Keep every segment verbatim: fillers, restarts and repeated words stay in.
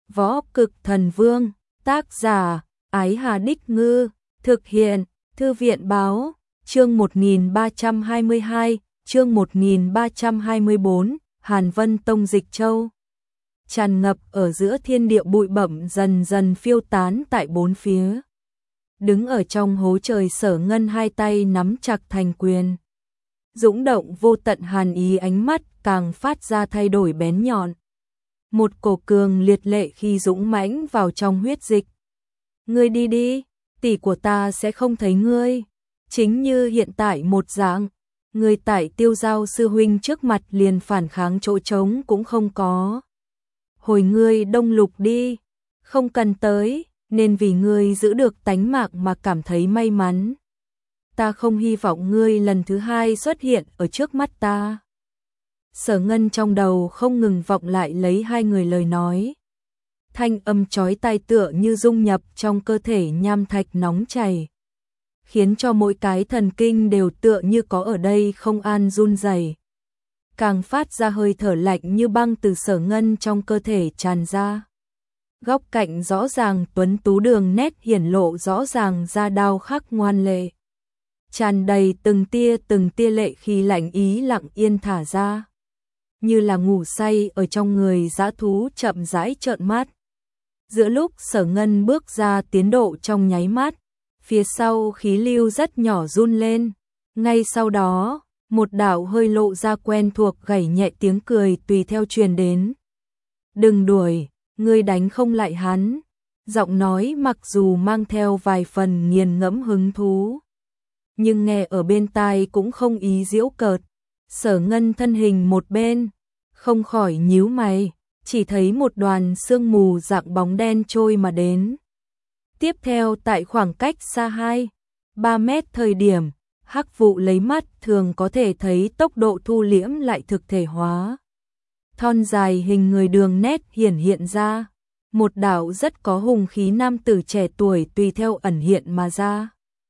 Võ Cực Thần Vương, tác giả, Ái Hà Đích Ngư, thực hiện, Thư viện Báo, chương một nghìn ba trăm hai mươi hai, chương một nghìn ba trăm hai mươi bốn, Hàn Vân Tông Dịch Châu. Tràn ngập ở giữa thiên địa bụi bặm dần dần phiêu tán tại bốn phía. Đứng ở trong hố trời Sở Ngân hai tay nắm chặt thành quyền. Dũng động vô tận hàn ý, ánh mắt càng phát ra thay đổi bén nhọn. Một cổ cường liệt lệ khi dũng mãnh vào trong huyết dịch. Ngươi đi đi, tỷ của ta sẽ không thấy ngươi. Chính như hiện tại một dạng, ngươi tại Tiêu Giao sư huynh trước mặt liền phản kháng chỗ trống cũng không có. Hồi ngươi Đông Lục đi, không cần tới, nên vì ngươi giữ được tánh mạng mà cảm thấy may mắn. Ta không hy vọng ngươi lần thứ hai xuất hiện ở trước mắt ta. Sở Ngân trong đầu không ngừng vọng lại lấy hai người lời nói. Thanh âm chói tai tựa như dung nhập trong cơ thể nham thạch nóng chảy, khiến cho mỗi cái thần kinh đều tựa như có ở đây không an run rẩy. Càng phát ra hơi thở lạnh như băng từ Sở Ngân trong cơ thể tràn ra. Góc cạnh rõ ràng tuấn tú, đường nét hiển lộ rõ ràng ra đao khắc ngoan lệ. Tràn đầy từng tia từng tia lệ khi lạnh ý lặng yên thả ra. Như là ngủ say ở trong người dã thú chậm rãi trợn mắt. Giữa lúc Sở Ngân bước ra tiến độ trong nháy mắt, phía sau khí lưu rất nhỏ run lên. Ngay sau đó, một đạo hơi lộ ra quen thuộc gảy nhẹ tiếng cười tùy theo truyền đến. Đừng đuổi, ngươi đánh không lại hắn. Giọng nói mặc dù mang theo vài phần nghiền ngẫm hứng thú, nhưng nghe ở bên tai cũng không ý giễu cợt. Sở Ngân thân hình một bên, không khỏi nhíu mày, chỉ thấy một đoàn sương mù dạng bóng đen trôi mà đến. Tiếp theo tại khoảng cách xa hai, ba mét thời điểm, hắc vụ lấy mắt thường có thể thấy tốc độ thu liễm lại thực thể hóa. Thon dài hình người đường nét hiển hiện ra, một đạo rất có hùng khí nam tử trẻ tuổi tùy theo ẩn hiện mà ra.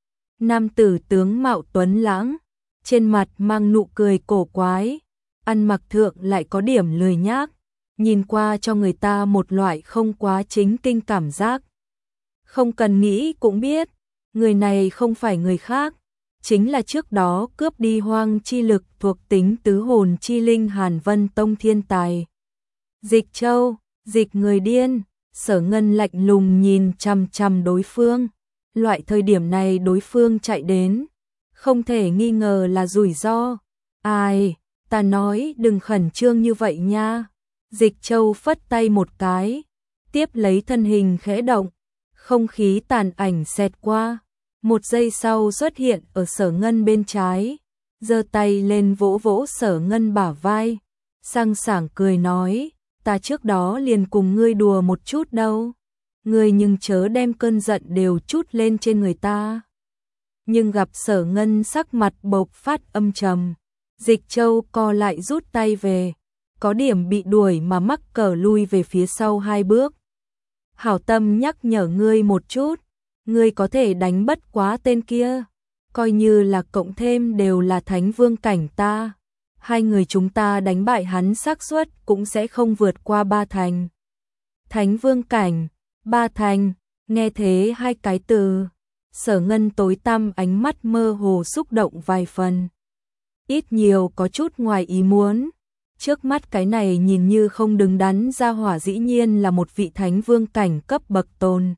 Nam tử tướng mạo tuấn lãng, trên mặt mang nụ cười cổ quái, ăn mặc thượng lại có điểm lười nhác, nhìn qua cho người ta một loại không quá chính kinh cảm giác. Không cần nghĩ cũng biết, người này không phải người khác, chính là trước đó cướp đi hoang chi lực thuộc tính tứ hồn chi linh Hàn Vân Tông thiên tài. Dịch Châu, dịch người điên. Sở Ngân lạnh lùng nhìn chằm chằm đối phương. Loại thời điểm này đối phương chạy đến, không thể nghi ngờ là rủi ro. Ai, ta nói đừng khẩn trương như vậy nha. Dịch Châu phất tay một cái, tiếp lấy thân hình khẽ động, không khí tàn ảnh xẹt qua. Một giây sau xuất hiện ở Sở Ngân bên trái, giơ tay lên vỗ vỗ Sở Ngân bả vai, sang sảng cười nói, ta trước đó liền cùng ngươi đùa một chút đâu. Ngươi nhưng chớ đem cơn giận đều chút lên trên người ta. Nhưng gặp Sở Ngân sắc mặt bộc phát âm trầm, Dịch Châu co lại rút tay về, có điểm bị đuổi mà mắc cờ lui về phía sau hai bước. Hảo tâm nhắc nhở ngươi một chút, ngươi có thể đánh bất quá tên kia, coi như là cộng thêm đều là thánh vương cảnh ta. Hai người chúng ta đánh bại hắn xác suất cũng sẽ không vượt qua ba thành. Thánh vương cảnh, ba thành, nghe thế hai cái từ, Sở Ngân tối tăm ánh mắt mơ hồ xúc động vài phần. Ít nhiều có chút ngoài ý muốn, trước mắt cái này nhìn như không đứng đắn ra hỏa dĩ nhiên là một vị thánh vương cảnh cấp bậc tồn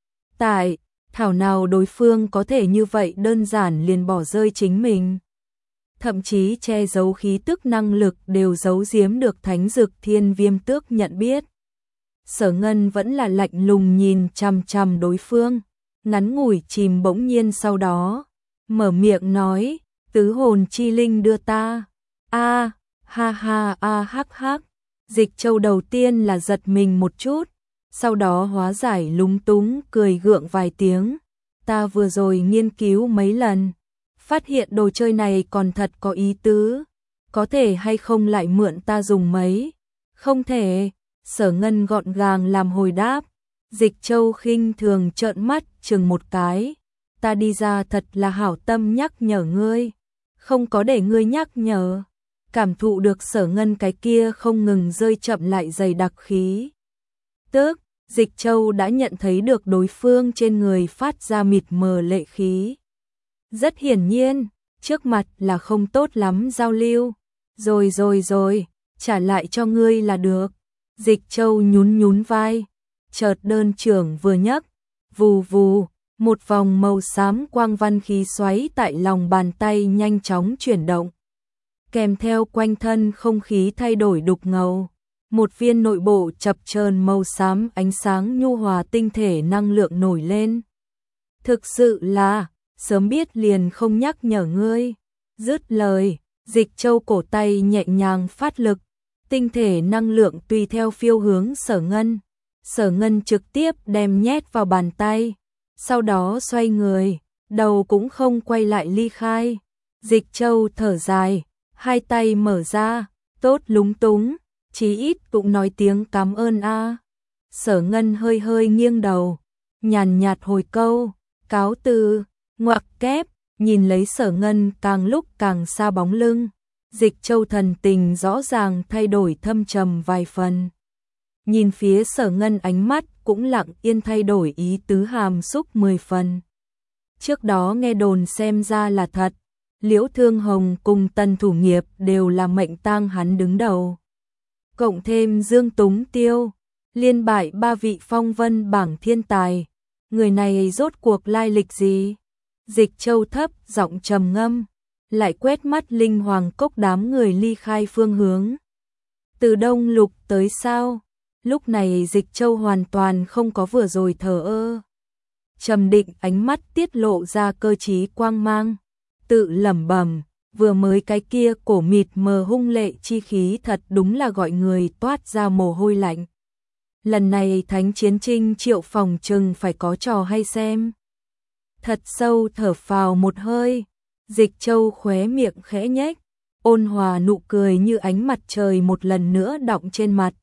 tại, thảo nào đối phương có thể như vậy đơn giản liền bỏ rơi chính mình. Thậm chí che giấu khí tức năng lực đều giấu giếm được Thánh Dực Thiên Viêm Tước nhận biết. Sở Ngân vẫn là lạnh lùng nhìn chằm chằm đối phương, ngắn ngủi chìm bỗng nhiên sau đó, mở miệng nói, tứ hồn chi linh đưa ta. A, ha ha a hắc hắc. Dịch Châu đầu tiên là giật mình một chút, sau đó hóa giải lúng túng cười gượng vài tiếng. Ta vừa rồi nghiên cứu mấy lần, phát hiện đồ chơi này còn thật có ý tứ, có thể hay không lại mượn ta dùng mấy? Không thể. Sở Ngân gọn gàng làm hồi đáp. Dịch Châu khinh thường trợn mắt chừng một cái, ta đi ra thật là hảo tâm nhắc nhở ngươi, không có để ngươi nhắc nhở. Cảm thụ được Sở Ngân cái kia không ngừng rơi chậm lại dày đặc khí tức, Dịch Châu đã nhận thấy được đối phương trên người phát ra mịt mờ lệ khí. Rất hiển nhiên, trước mặt là không tốt lắm giao lưu. Rồi rồi rồi, trả lại cho ngươi là được. Dịch Châu nhún nhún vai, chợt đơn trưởng vừa nhấc, vù vù, một vòng màu xám quang văn khí xoáy tại lòng bàn tay nhanh chóng chuyển động. Kèm theo quanh thân không khí thay đổi đục ngầu, một viên nội bộ chập chờn màu xám ánh sáng nhu hòa tinh thể năng lượng nổi lên. Thực sự là, sớm biết liền không nhắc nhở ngươi. Dứt lời, Dịch Châu cổ tay nhẹ nhàng phát lực, tinh thể năng lượng tùy theo phiêu hướng Sở Ngân. Sở Ngân trực tiếp đem nhét vào bàn tay, sau đó xoay người, đầu cũng không quay lại ly khai. Dịch Châu thở dài, hai tay mở ra, tốt lúng túng, chí ít cũng nói tiếng cảm ơn a. Sở Ngân hơi hơi nghiêng đầu, nhàn nhạt hồi câu, cáo từ, ngoặc kép, nhìn lấy Sở Ngân càng lúc càng xa bóng lưng. Dịch Châu thần tình rõ ràng thay đổi thâm trầm vài phần. Nhìn phía Sở Ngân ánh mắt cũng lặng yên thay đổi ý tứ hàm xúc mười phần. Trước đó nghe đồn xem ra là thật, Liễu Thương Hồng cùng Tần Thủ Nghiệp đều là mệnh tang hắn đứng đầu. Cộng thêm Dương Túng Tiêu, liên bại ba vị phong vân bảng thiên tài. Người này rốt cuộc lai lịch gì? Dịch Châu thấp giọng trầm ngâm, lại quét mắt Linh Hoàng Cốc đám người ly khai phương hướng. Từ Đông Lục tới sao? Lúc này Dịch Châu hoàn toàn không có vừa rồi thờ ơ. Trầm định ánh mắt tiết lộ ra cơ trí quang mang, tự lẩm bẩm, vừa mới cái kia cổ mịt mờ hung lệ chi khí thật đúng là gọi người toát ra mồ hôi lạnh. Lần này Thánh Chiến Trinh Triệu phòng chừng phải có trò hay xem. Thật sâu thở phào một hơi, Dịch Châu khóe miệng khẽ nhếch, ôn hòa nụ cười như ánh mặt trời một lần nữa đọng trên mặt.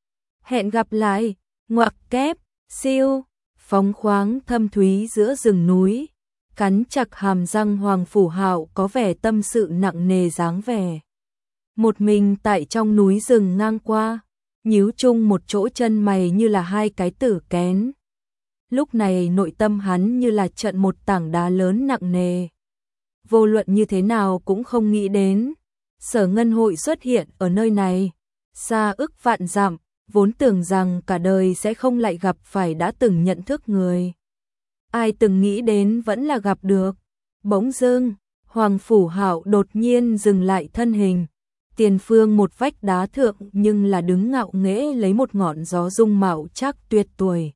Hẹn gặp lại, ngoặc kép, siêu, phóng khoáng thâm thúy giữa rừng núi, cắn chặt hàm răng Hoàng Phủ Hạo có vẻ tâm sự nặng nề dáng vẻ. Một mình tại trong núi rừng ngang qua, nhíu chung một chỗ chân mày như là hai cái tử kén. Lúc này nội tâm hắn như là trận một tảng đá lớn nặng nề. Vô luận như thế nào cũng không nghĩ đến, Sở Ngân hội xuất hiện ở nơi này, xa ức vạn dặm, vốn tưởng rằng cả đời sẽ không lại gặp phải đã từng nhận thức người. Ai từng nghĩ đến vẫn là gặp được. Bỗng dưng, Hoàng Phủ Hạo đột nhiên dừng lại thân hình. Tiền phương một vách đá thượng nhưng là đứng ngạo nghễ lấy một ngọn gió dung mạo chắc tuyệt tuổi.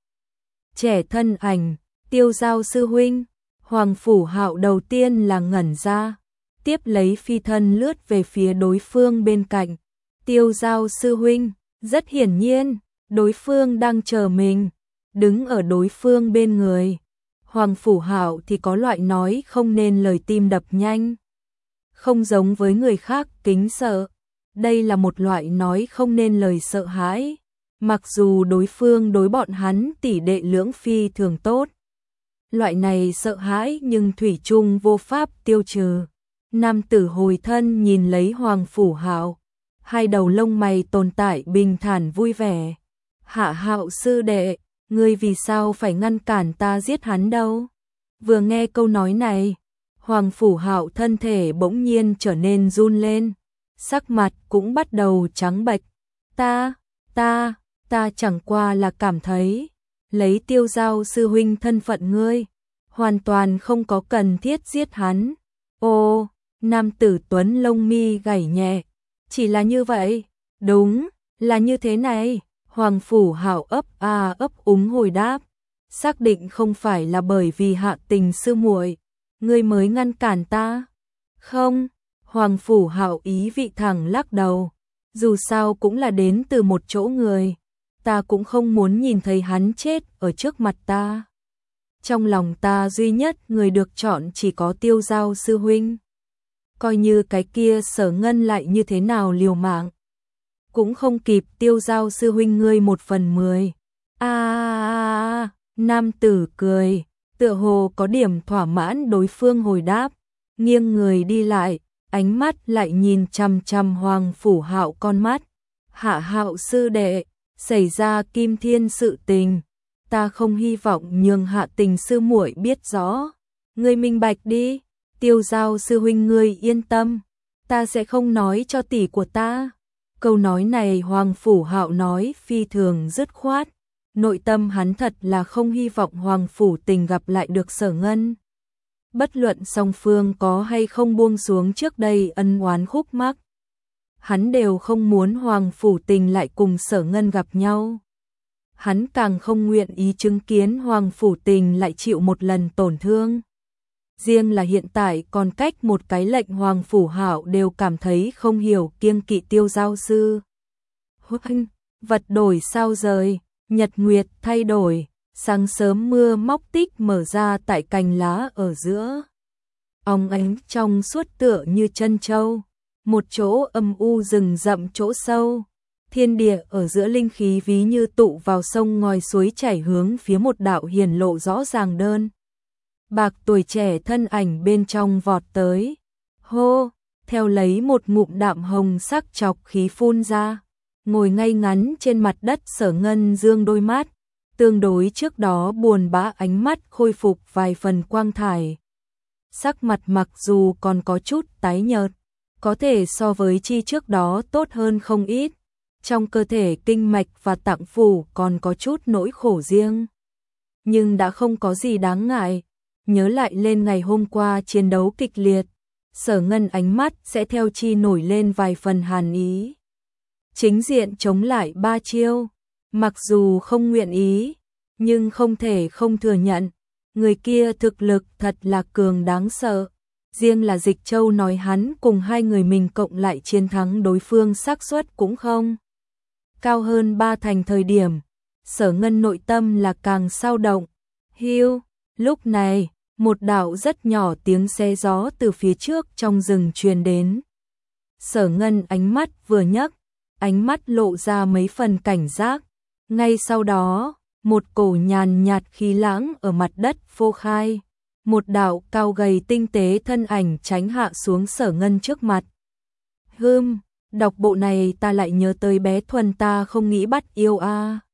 Trẻ thân ảnh, Tiêu Giao sư huynh. Hoàng Phủ Hạo đầu tiên là ngẩn ra, tiếp lấy phi thân lướt về phía đối phương bên cạnh. Tiêu Giao sư huynh, rất hiển nhiên, đối phương đang chờ mình, đứng ở đối phương bên người. Hoàng Phủ Hạo thì có loại nói không nên lời tim đập nhanh. Không giống với người khác kính sợ, đây là một loại nói không nên lời sợ hãi. Mặc dù đối phương đối bọn hắn tỷ đệ lưỡng phi thường tốt, loại này sợ hãi nhưng thủy chung vô pháp tiêu trừ. Nam tử hồi thân nhìn lấy Hoàng Phủ Hạo, hai đầu lông mày tồn tại bình thản vui vẻ. Hạ Hạo sư đệ, ngươi vì sao phải ngăn cản ta giết hắn đâu? Vừa nghe câu nói này, Hoàng Phủ Hạo thân thể bỗng nhiên trở nên run lên, sắc mặt cũng bắt đầu trắng bệch. Ta, ta, ta chẳng qua là cảm thấy, lấy Tiêu Giao sư huynh thân phận ngươi, hoàn toàn không có cần thiết giết hắn. Ô, nam tử tuấn lông mi gảy nhẹ, chỉ là như vậy, đúng, là như thế này. Hoàng Phủ Hạo ấp a ấp úng hồi đáp, xác định không phải là bởi vì Hạ Tình sư muội, ngươi mới ngăn cản ta. Không, Hoàng Phủ Hạo ý vị thẳng lắc đầu, dù sao cũng là đến từ một chỗ người, ta cũng không muốn nhìn thấy hắn chết ở trước mặt ta. Trong lòng ta duy nhất người được chọn chỉ có Tiêu Giao sư huynh. Coi như cái kia Sở Ngân lại như thế nào liều mạng, cũng không kịp Tiêu Giao sư huynh ngươi một phần mười. A à, nam tử cười, tựa hồ có điểm thỏa mãn đối phương hồi đáp, nghiêng người đi lại, ánh mắt lại nhìn chằm chằm Hoàng Phủ Hạo con mắt. Hạ Hạo sư đệ, xảy ra Kim Thiên sự tình, ta không hy vọng nhường Hạ Tình sư muội biết rõ. Ngươi minh bạch đi, Tiêu Giao sư huynh ngươi yên tâm, ta sẽ không nói cho tỷ của ta. Câu nói này Hoàng Phủ Hạo nói phi thường dứt khoát, nội tâm hắn thật là không hy vọng Hoàng Phủ Tình gặp lại được Sở Ngân. Bất luận song phương có hay không buông xuống trước đây ân oán khúc mắc, hắn đều không muốn Hoàng Phủ Tình lại cùng Sở Ngân gặp nhau. Hắn càng không nguyện ý chứng kiến Hoàng Phủ Tình lại chịu một lần tổn thương. Riêng là hiện tại còn cách một cái lệnh Hoàng Phủ Hạo đều cảm thấy không hiểu kiêng kỵ Tiêu Giao sư. Huynh, vật đổi sao rời, nhật nguyệt thay đổi, sáng sớm mưa móc tích mở ra tại cành lá ở giữa. Óng ánh trong suốt tựa như chân châu, một chỗ âm u rừng rậm chỗ sâu. Thiên địa ở giữa linh khí ví như tụ vào sông ngòi suối chảy hướng phía một đạo hiển lộ rõ ràng đơn. Bạc tuổi trẻ thân ảnh bên trong vọt tới. Hô, theo lấy một ngụm đạm hồng sắc chọc khí phun ra. Ngồi ngay ngắn trên mặt đất Sở Ngân dương đôi mắt. Tương đối trước đó buồn bã ánh mắt khôi phục vài phần quang thải. Sắc mặt mặc dù còn có chút tái nhợt, có thể so với chi trước đó tốt hơn không ít. Trong cơ thể kinh mạch và tạng phủ còn có chút nỗi khổ riêng. Nhưng đã không có gì đáng ngại. Nhớ lại lên ngày hôm qua chiến đấu kịch liệt, Sở Ngân ánh mắt sẽ theo chi nổi lên vài phần hàn ý. Chính diện chống lại ba chiêu, mặc dù không nguyện ý, nhưng không thể không thừa nhận, người kia thực lực thật là cường đáng sợ. Riêng là Dịch Châu nói hắn cùng hai người mình cộng lại chiến thắng đối phương xác suất cũng không cao hơn ba thành thời điểm, Sở Ngân nội tâm là càng sao động. Hiu, lúc này, một đạo rất nhỏ tiếng xe gió từ phía trước trong rừng truyền đến. Sở Ngân ánh mắt vừa nhấc, ánh mắt lộ ra mấy phần cảnh giác. Ngay sau đó, một cổ nhàn nhạt khí lãng ở mặt đất phô khai. Một đạo cao gầy tinh tế thân ảnh tránh hạ xuống Sở Ngân trước mặt. Hừm, đọc bộ này ta lại nhớ tới bé Thuần ta không nghĩ bắt yêu a.